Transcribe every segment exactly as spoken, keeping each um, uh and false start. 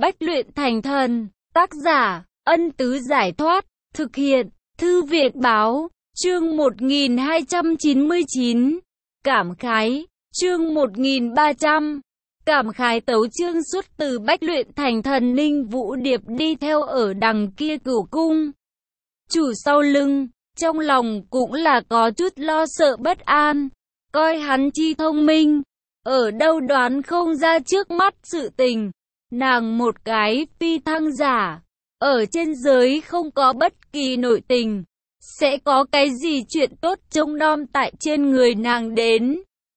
Bách luyện thành thần. Tác giả, Ân Tứ Giải Thoát. Thực hiện, Thư Viện Báo. Chương một nghìn hai trăm chín mươi chín. Cảm khái. Chương một nghìn ba trăm. Cảm khái tấu chương xuất từ Bách luyện thành thần. Ninh Vũ Điệp đi theo ở đằng kia Cửu cung chủ sau lưng, trong lòng cũng là có chút lo sợ bất an. Coi hắn chi thông minh, ở đâu đoán không ra trước mắt sự tình. Nàng một cái phi thăng giả, ở trên giới không có bất kỳ nội tình, sẽ có cái gì chuyện tốt trông nom tại trên người nàng đến.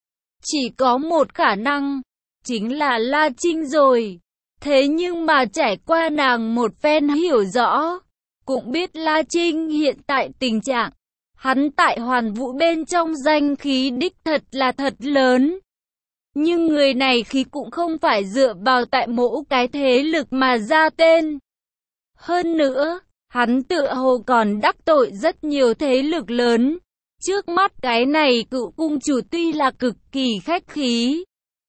Chỉ có một khả năng, chính là La Trinh rồi. Thế nhưng mà trải qua nàng một phen hiểu rõ, cũng biết La Trinh hiện tại tình trạng, hắn tại Hoàn Vũ bên trong danh khí đích thật là thật lớn. Nhưng người này khí cũng không phải dựa vào tại mỗi cái thế lực mà ra tên. Hơn nữa, hắn tựa hồ còn đắc tội rất nhiều thế lực lớn. Trước mắt cái này Cựu cung chủ tuy là cực kỳ khách khí,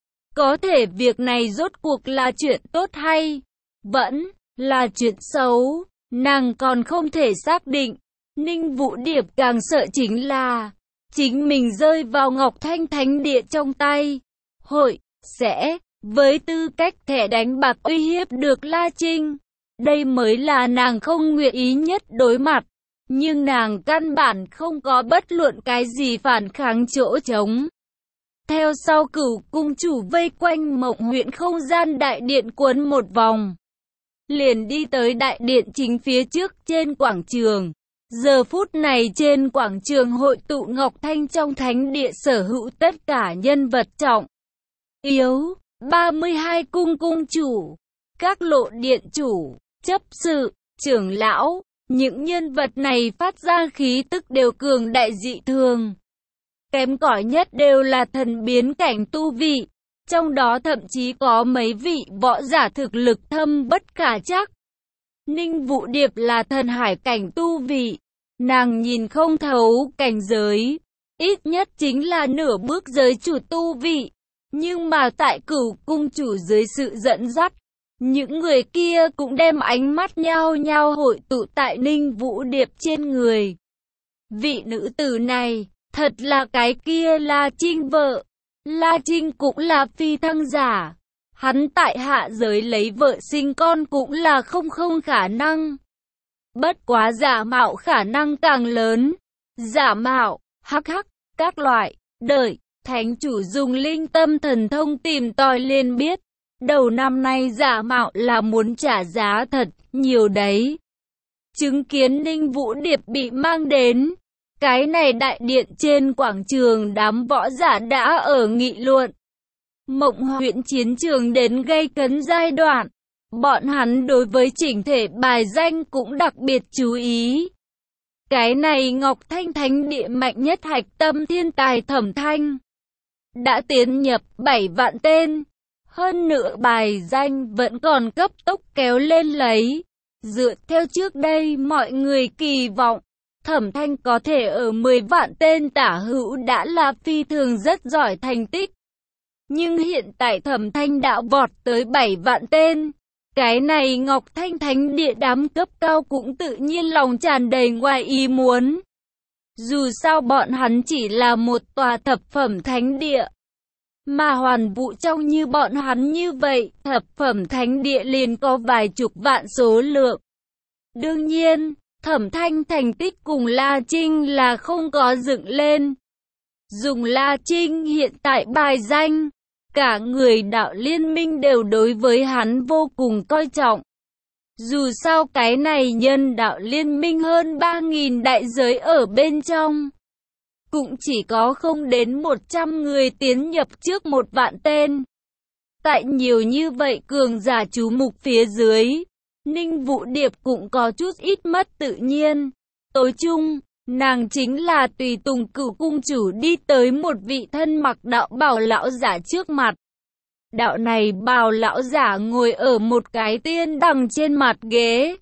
có thể việc này rốt cuộc là chuyện tốt hay vẫn là chuyện xấu, nàng còn không thể xác định. Ninh Vũ Điệp càng sợ chính là chính mình rơi vào Ngọc Thanh Thánh Địa trong tay, hội sẽ với tư cách thẻ đánh bạc uy hiếp được La Trinh. Đây mới là nàng không nguyện ý nhất đối mặt, nhưng nàng căn bản không có bất luận cái gì phản kháng chỗ trống. Theo sau Cửu cung chủ vây quanh Mộng Huyễn không gian đại điện quấn một vòng, liền đi tới đại điện chính phía trước trên quảng trường. Giờ phút này trên quảng trường hội tụ Ngọc Thanh trong thánh địa sở hữu tất cả nhân vật trọng yếu, ba mươi hai cung cung chủ, các lộ điện chủ, chấp sự, trưởng lão. Những nhân vật này phát ra khí tức đều cường đại dị thường. Kém cỏi nhất đều là thần biến cảnh tu vị, trong đó thậm chí có mấy vị võ giả thực lực thâm bất khả trắc. Ninh Vũ Điệp là thần hải cảnh tu vị, nàng nhìn không thấu cảnh giới, ít nhất chính là nửa bước giới chủ tu vị. Nhưng mà tại Cửu cung chủ dưới sự dẫn dắt, những người kia cũng đem ánh mắt nhao nhao hội tụ tại Ninh Vũ Điệp trên người. Vị nữ tử này, thật là cái kia La Trinh vợ. La Trinh cũng là phi thăng giả, hắn tại hạ giới lấy vợ sinh con cũng là không không khả năng. Bất quá giả mạo khả năng càng lớn. Giả mạo, hắc hắc, các loại, đợi, thánh chủ dùng linh tâm thần thông tìm tòi liền biết. Đầu năm nay giả mạo là muốn trả giá thật nhiều đấy. Chứng kiến Ninh Vũ Điệp bị mang đến cái này đại điện trên quảng trường, đám võ giả đã ở nghị luận. Mộng Huyễn chiến trường đến gây cấn giai đoạn, bọn hắn đối với chỉnh thể bài danh cũng đặc biệt chú ý. Cái này Ngọc Thanh Thánh Địa mạnh nhất hạch tâm thiên tài Thẩm Thanh đã tiến nhập bảy vạn tên. Hơn nữa bài danh vẫn còn cấp tốc kéo lên lấy. Dựa theo trước đây mọi người kỳ vọng, Thẩm Thanh có thể ở mười vạn tên tả hữu đã là phi thường rất giỏi thành tích. Nhưng hiện tại Thẩm Thanh đã vọt tới bảy vạn tên. Cái này Ngọc Thanh Thánh Địa đám cấp cao cũng tự nhiên lòng tràn đầy ngoài ý muốn. Dù sao bọn hắn chỉ là một tòa thập phẩm thánh địa, mà Hoàn Vũ trong như bọn hắn như vậy, thập phẩm thánh địa liền có vài chục vạn số lượng. Đương nhiên, Thẩm Thanh thành tích cùng La Trinh là không có dựng lên. Dùng La Trinh hiện tại bài danh, cả người đạo liên minh đều đối với hắn vô cùng coi trọng. Dù sao cái này nhân đạo liên minh hơn ba nghìn đại giới ở bên trong, cũng chỉ có không đến một trăm người tiến nhập trước một vạn tên. Tại nhiều như vậy cường giả chú mục phía dưới, Ninh Vũ Điệp cũng có chút ít mất tự nhiên. Tối chung, nàng chính là tùy tùng Cửu cung chủ đi tới một vị thân mặc đạo bào lão giả trước mặt. Đạo này bào lão giả ngồi ở một cái tiên đằng trên mặt ghế.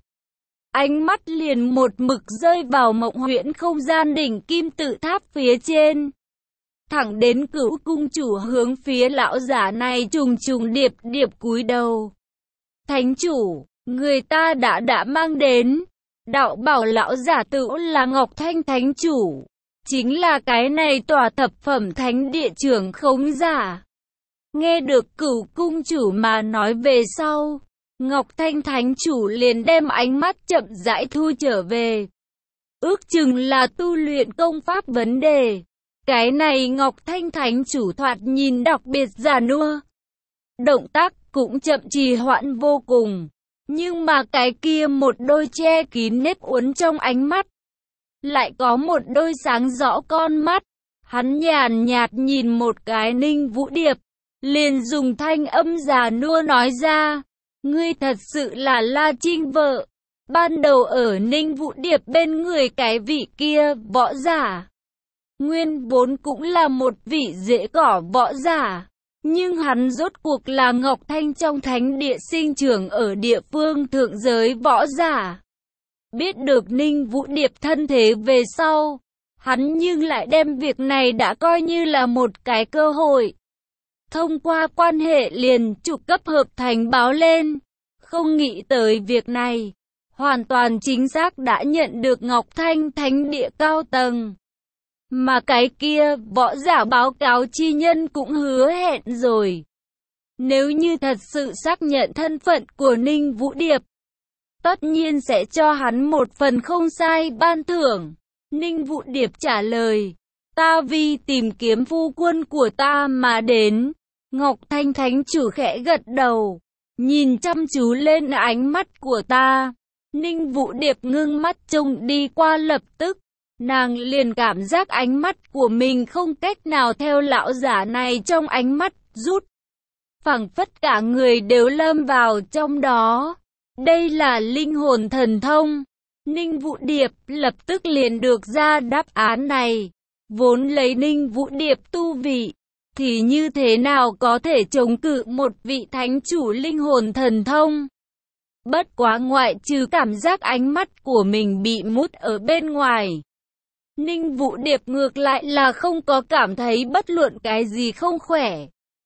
Ánh mắt liền một mực rơi vào Mộng Huyễn không gian đỉnh kim tự tháp phía trên. Thẳng đến Cửu cung chủ hướng phía lão giả này trùng trùng điệp điệp cúi đầu. Thánh chủ, người ta đã đã mang đến. Đạo bảo lão giả tự là Ngọc Thanh thánh chủ. Chính là cái này tòa thập phẩm thánh địa trưởng khống giả. Nghe được Cửu cung chủ mà nói về sau, Ngọc Thanh thánh chủ liền đem ánh mắt chậm rãi thu trở về. Ước chừng là tu luyện công pháp vấn đề. Cái này Ngọc Thanh thánh chủ thoạt nhìn đặc biệt già nua. Động tác cũng chậm trì hoãn vô cùng. Nhưng mà cái kia một đôi che kín nếp uốn trong ánh mắt. Lại có một đôi sáng rõ con mắt. Hắn nhàn nhạt nhìn một cái Ninh Vũ Điệp. Liền dùng thanh âm già nua nói ra. Ngươi thật sự là La Trinh vợ. Ban đầu ở Ninh Vũ Điệp bên người cái vị kia võ giả. Nguyên vốn cũng là một vị rễ cỏ võ giả. Nhưng hắn rốt cuộc là Ngọc Thanh trong thánh địa sinh trưởng ở địa phương thượng giới võ giả. Biết được Ninh Vũ Điệp thân thế về sau, hắn nhưng lại đem việc này đã coi như là một cái cơ hội. Thông qua quan hệ liền trục cấp hợp thành báo lên, không nghĩ tới việc này, hoàn toàn chính xác đã nhận được Ngọc Thanh thánh địa cao tầng. Mà cái kia, võ giả báo cáo chi nhân cũng hứa hẹn rồi. Nếu như thật sự xác nhận thân phận của Ninh Vũ Điệp, tất nhiên sẽ cho hắn một phần không sai ban thưởng. Ninh Vũ Điệp trả lời, ta vì tìm kiếm phu quân của ta mà đến. Ngọc Thanh thánh chủ khẽ gật đầu, nhìn chăm chú lên ánh mắt của ta. Ninh Vũ Điệp ngưng mắt trông đi qua lập tức. Nàng liền cảm giác ánh mắt của mình không cách nào theo lão giả này trong ánh mắt rút. Phảng phất cả người đều lâm vào trong đó. Đây là linh hồn thần thông. Ninh Vũ Điệp lập tức liền được ra đáp án này. Vốn lấy Ninh Vũ Điệp tu vị, thì như thế nào có thể chống cự một vị thánh chủ linh hồn thần thông. Bất quá ngoại trừ cảm giác ánh mắt của mình bị mút ở bên ngoài. Ninh Vũ Điệp ngược lại là không có cảm thấy bất luận cái gì không khỏe.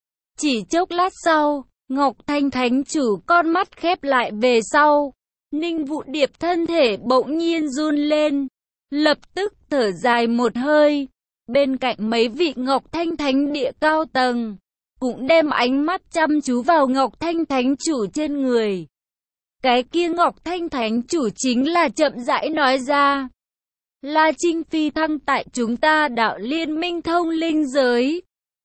Chỉ chốc lát sau, Ngọc Thanh thánh chủ con mắt khép lại về sau. Ninh Vũ Điệp thân thể bỗng nhiên run lên. Lập tức thở dài một hơi. Bên cạnh mấy vị Ngọc Thanh thánh địa cao tầng, cũng đem ánh mắt chăm chú vào Ngọc Thanh thánh chủ trên người. Cái kia Ngọc Thanh thánh chủ chính là chậm rãi nói ra. La Trinh phi thăng tại chúng ta đạo liên minh thông linh giới.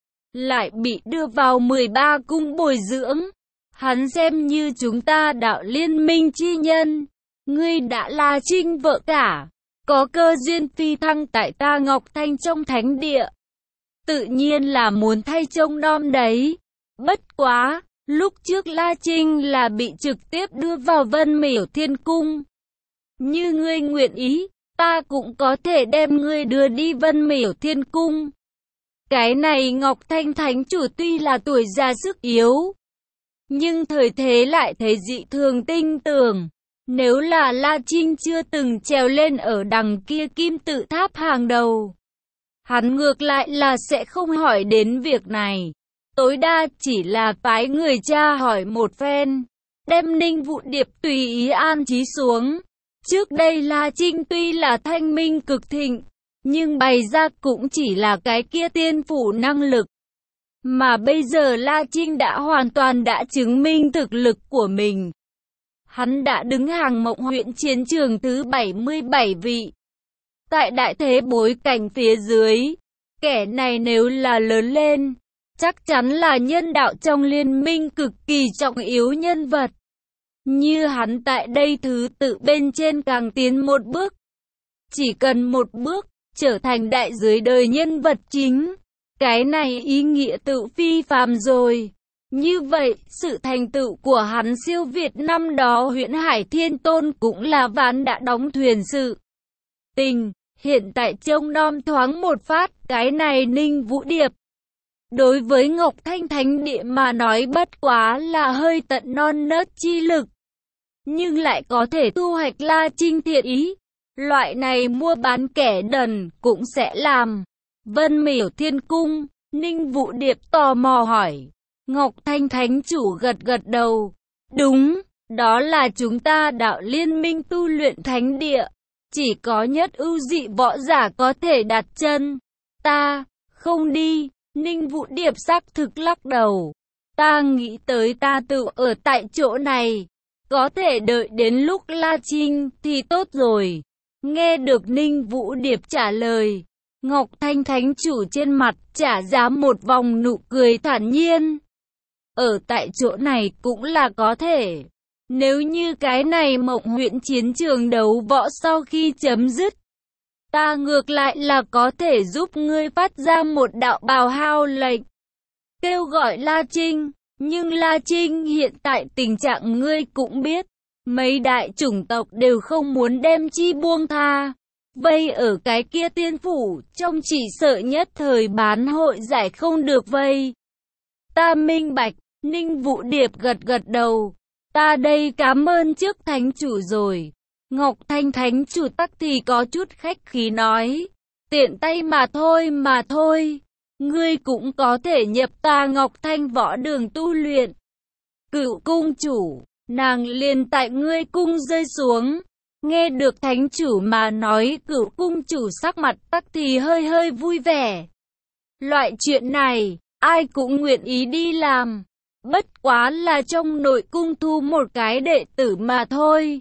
Lại bị đưa vào mười ba cung bồi dưỡng. Hắn xem như chúng ta đạo liên minh chi nhân. Ngươi đã là Trinh vợ cả. Có cơ duyên phi thăng tại ta Ngọc Thanh trong thánh địa. Tự nhiên là muốn thay trông nom đấy. Bất quá, lúc trước La Trinh là bị trực tiếp đưa vào Vân Miểu Thiên Cung. Như ngươi nguyện ý, ta cũng có thể đem ngươi đưa đi Vân Miểu Thiên Cung. Cái này Ngọc Thanh thánh chủ tuy là tuổi già sức yếu, nhưng thời thế lại thấy dị thường tinh tường. Nếu là La Trinh chưa từng trèo lên ở đằng kia kim tự tháp hàng đầu, hắn ngược lại là sẽ không hỏi đến việc này. Tối đa chỉ là phái người cha hỏi một phen, đem Ninh Vũ Điệp tùy ý an trí xuống. Trước đây La Trinh tuy là thanh minh cực thịnh, nhưng bày ra cũng chỉ là cái kia tiên phủ năng lực. Mà bây giờ La Trinh đã hoàn toàn đã chứng minh thực lực của mình. Hắn đã đứng hàng Mộng huyện chiến trường thứ bảy mươi bảy vị. Tại đại thế bối cảnh phía dưới, kẻ này nếu là lớn lên, chắc chắn là nhân đạo trong liên minh cực kỳ trọng yếu nhân vật. Như hắn tại đây thứ tự bên trên càng tiến một bước. Chỉ cần một bước, trở thành đại dưới đời nhân vật chính. Cái này ý nghĩa tự phi phàm rồi. Như vậy, sự thành tựu của hắn siêu việt năm đó Huyễn Hải Thiên Tôn cũng là ván đã đóng thuyền sự tình. Hiện tại trông nom thoáng một phát, cái này Ninh Vũ Điệp. Đối với Ngọc Thanh thánh địa mà nói bất quá là hơi tận non nớt chi lực. Nhưng lại có thể thu hoạch La Trinh thiện ý. Loại này mua bán kẻ đần cũng sẽ làm. Vân Miểu Thiên Cung, Ninh Vũ Điệp tò mò hỏi. Ngọc Thanh thánh chủ gật gật đầu. Đúng, đó là chúng ta đạo liên minh tu luyện thánh địa. Chỉ có nhất ưu dị võ giả có thể đặt chân. Ta, không đi, Ninh Vũ Điệp xác thực lắc đầu. Ta nghĩ tới ta tự ở tại chỗ này. Có thể đợi đến lúc La Trinh thì tốt rồi. Nghe được Ninh Vũ Điệp trả lời, Ngọc Thanh thánh chủ trên mặt trả ra một vòng nụ cười thản nhiên. Ở tại chỗ này cũng là có thể. Nếu như cái này Mộng Huyễn chiến trường đấu võ sau khi chấm dứt, ta ngược lại là có thể giúp ngươi phát ra một đạo bào hao lệnh, kêu gọi La Trinh. Nhưng La Trinh hiện tại tình trạng ngươi cũng biết, mấy đại chủng tộc đều không muốn đem chi buông tha. Vây ở cái kia tiên phủ, trong chỉ sợ nhất thời bán hội giải không được vây. Ta minh bạch, Ninh Vũ Điệp gật gật đầu. Ta đây cảm ơn trước thánh chủ rồi. Ngọc Thanh thánh chủ tắc thì có chút khách khí nói. Tiện tay mà thôi mà thôi. Ngươi cũng có thể nhập ta Ngọc Thanh võ đường tu luyện. Cựu cung chủ, nàng liền tại ngươi cung rơi xuống. Nghe được thánh chủ mà nói, cựu cung chủ sắc mặt tắc thì hơi hơi vui vẻ. Loại chuyện này, ai cũng nguyện ý đi làm. Bất quá là trong nội cung thu một cái đệ tử mà thôi.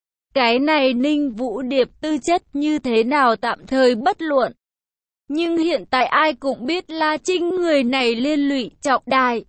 Cái này Ninh Vũ Điệp tư chất như thế nào tạm thời bất luận. Nhưng hiện tại ai cũng biết La Trinh người này liên lụy trọng đại.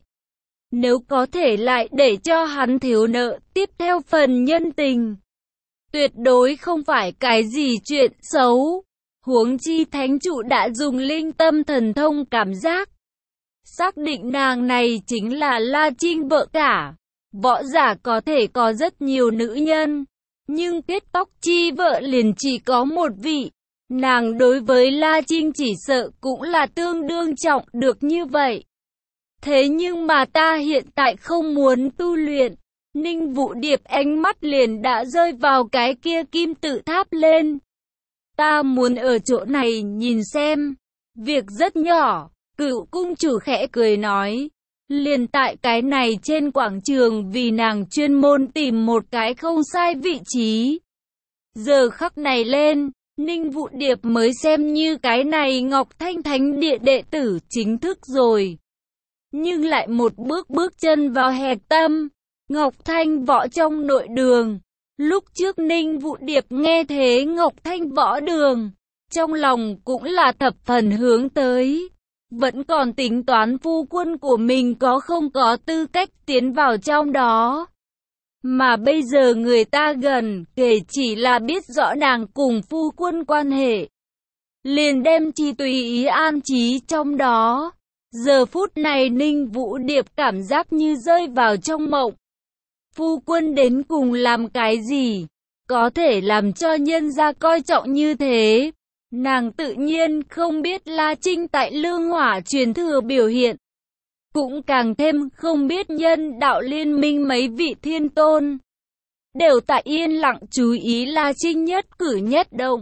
Nếu có thể lại để cho hắn thiếu nợ tiếp theo phần nhân tình, tuyệt đối không phải cái gì chuyện xấu. Huống chi thánh chủ đã dùng linh tâm thần thông cảm giác, xác định nàng này chính là La Trinh vợ cả. Võ giả có thể có rất nhiều nữ nhân, nhưng kết tóc chi vợ liền chỉ có một vị. Nàng đối với La Trinh chỉ sợ cũng là tương đương trọng được như vậy. Thế nhưng mà ta hiện tại không muốn tu luyện. Ninh Vũ Điệp ánh mắt liền đã rơi vào cái kia kim tự tháp lên. Ta muốn ở chỗ này nhìn xem. Việc rất nhỏ. Cựu cung chủ khẽ cười nói. Liền tại cái này trên quảng trường vì nàng chuyên môn tìm một cái không sai vị trí. Giờ khắc này lên, Ninh Vũ Điệp mới xem như cái này Ngọc Thanh thánh địa đệ tử chính thức rồi. Nhưng lại một bước bước chân vào hẹp tâm, Ngọc Thanh võ trong nội đường. Lúc trước Ninh Vũ Điệp nghe thế Ngọc Thanh võ đường, trong lòng cũng là thập phần hướng tới. Vẫn còn tính toán phu quân của mình có không có tư cách tiến vào trong đó. Mà bây giờ người ta gần kể chỉ là biết rõ nàng cùng phu quân quan hệ, liền đem chi tùy ý an trí trong đó. Giờ phút này Ninh Vũ Điệp cảm giác như rơi vào trong mộng. Phu quân đến cùng làm cái gì, có thể làm cho nhân gia coi trọng như thế. Nàng tự nhiên không biết La Trinh tại Lương Hỏa truyền thừa biểu hiện. Cũng càng thêm không biết nhân đạo liên minh mấy vị thiên tôn đều tại yên lặng chú ý La Trinh nhất cử nhất động.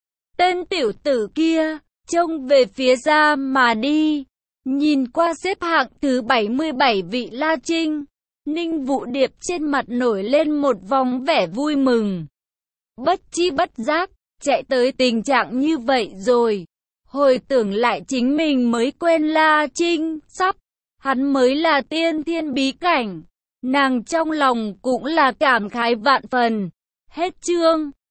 Tên tiểu tử kia trông về phía ra mà đi, nhìn qua xếp hạng thứ bảy mươi bảy vị La Trinh, Ninh Vũ Điệp trên mặt nổi lên một vòng vẻ vui mừng. Bất chi bất giác chạy tới tình trạng như vậy rồi. Hồi tưởng lại chính mình mới quen La Trinh, sắp hắn mới là tiên thiên bí cảnh. Nàng trong lòng cũng là cảm khái vạn phần. Hết chương.